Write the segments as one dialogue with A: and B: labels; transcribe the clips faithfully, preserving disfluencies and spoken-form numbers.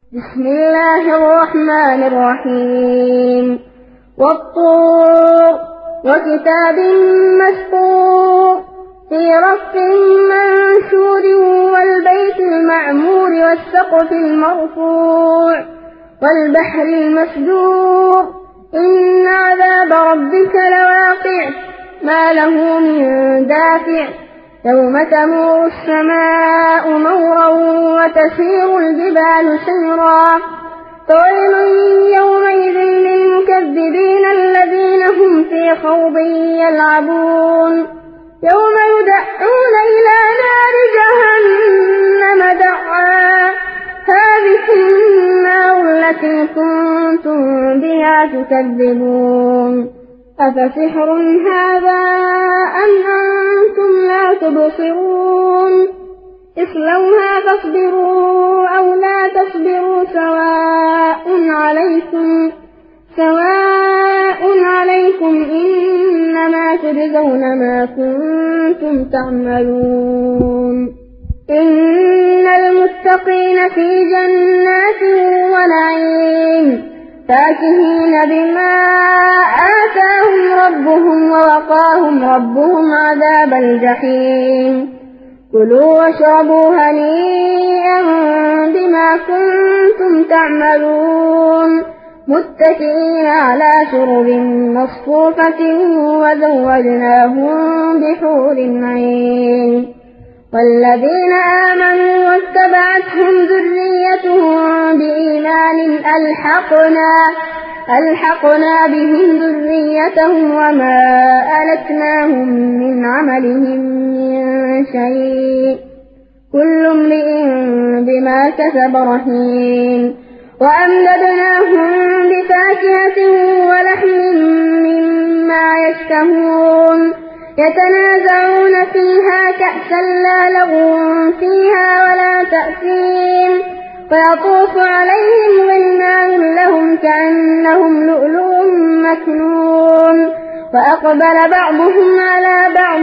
A: بسم الله الرحمن الرحيم والطور وكتاب مسطور في رق منشور والبيت المعمور والسقف المرفوع والبحر المسجور إن عذاب ربك لواقع ما له من دافع يوم تمور السماء مورا وتسير الجبال سيرا فويل يومئذ للمكذبين الذين هم في خوض يلعبون يوم يدعون إلى نار جهنم دعا هذه النار التي كنتم بها تكذبون أفسحر هذا أم أنتم لا تبصرون اصلوها فاصبروا أو لا تصبروا سواء عليكم سواء عليكم إنما تجزون ما كنتم تعملون إن المتقين في جنات ونعيم فاكهين بما آتاهم ربهم ووقاهم ربهم عذاب الجحيم كلوا واشربوا هنيئا بما كنتم تعملون متكئين على شرب مصفوفة وزوجناهم بحور عين والذين آمنوا واتبعتهم ذريتهم بإيمان ألحقنا ألحقنا بهم ذريتهم وما ألتناهم من عملهم من شيء كل امرئ بما كسب رهين وأمددناهم بفاكهة ولحم مما يشتهون يتنازعون فيها كأسا لا لغو فيها ولا تأثيم ويطوف عليهم غلمان لهم كأنهم لؤلؤ مكنون وأقبل بعضهم على بعض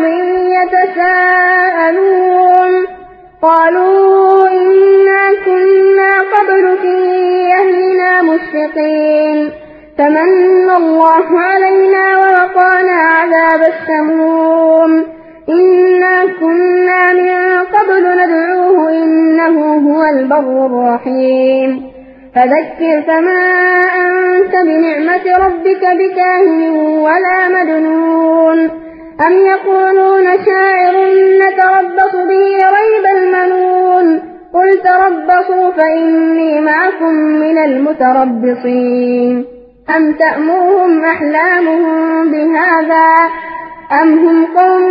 A: يتساءلون قالوا إنا كنا قبل في أهلنا مشفقين فمن الله علينا ووقانا عذاب السموم إنا كنا من قبل ندعوه إنه هو البر الرحيم فذكر فما أنت بنعمة ربك بكاهن ولا مجنون أم يقولون شاعر نتربص به ريب المنون قل تربصوا فإني معكم من المتربصين أم تأمرهم أحلامهم بهذا أم هم قوم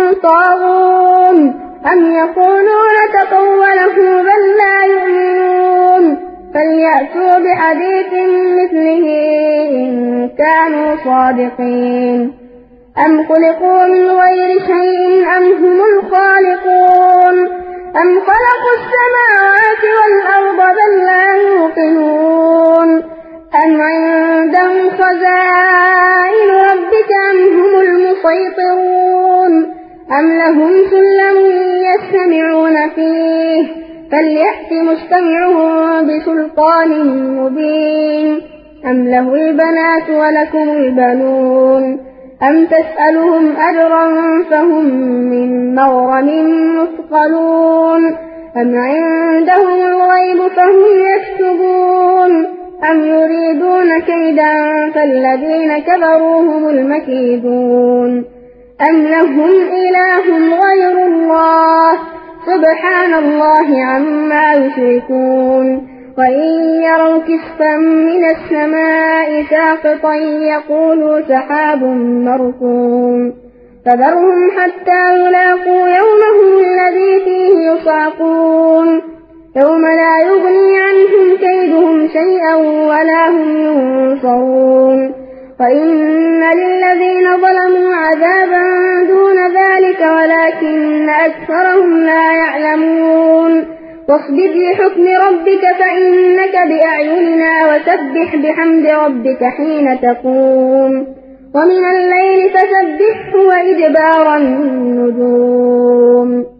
A: طاغون أم يقولون تقوله بل لا يؤمنون فليأتوا بحديث مثله إن كانوا صادقين أم خلقوا من غير شيء أم هم الخالقون أم خلقوا السماوات والأرض بل لا يوقنون أم عندهم خزائن ربك أم هم المسيطرون أم لهم سلم يستمعون فيه فليأت مستمعهم بسلطان مبين أم له البنات ولكم البنون أم تسألهم أجرا فهم من مغرم مثقلون أم عندهم الغيب فهم يكتبون أم يريدون كيدا فالذين كفروا هم المكيدون أم لهم إله غير الله سبحان الله عما يشركون وإن يروا كسفا من السماء ساقطا يقولوا سحاب مركوم فذرهم حتى يلاقوا يومهم الذي فيه يصعقون يوم لا يغني عنهم كيدهم شيئا ولا هم ينصرون وإن للذين ظلموا عذابا دون ذلك ولكن أكثرهم لا يعلمون واصبر لحكم ربك فإنك بأعيننا وسبح بحمد ربك حين تقوم ومن الليل فسبحه وإدبار النجوم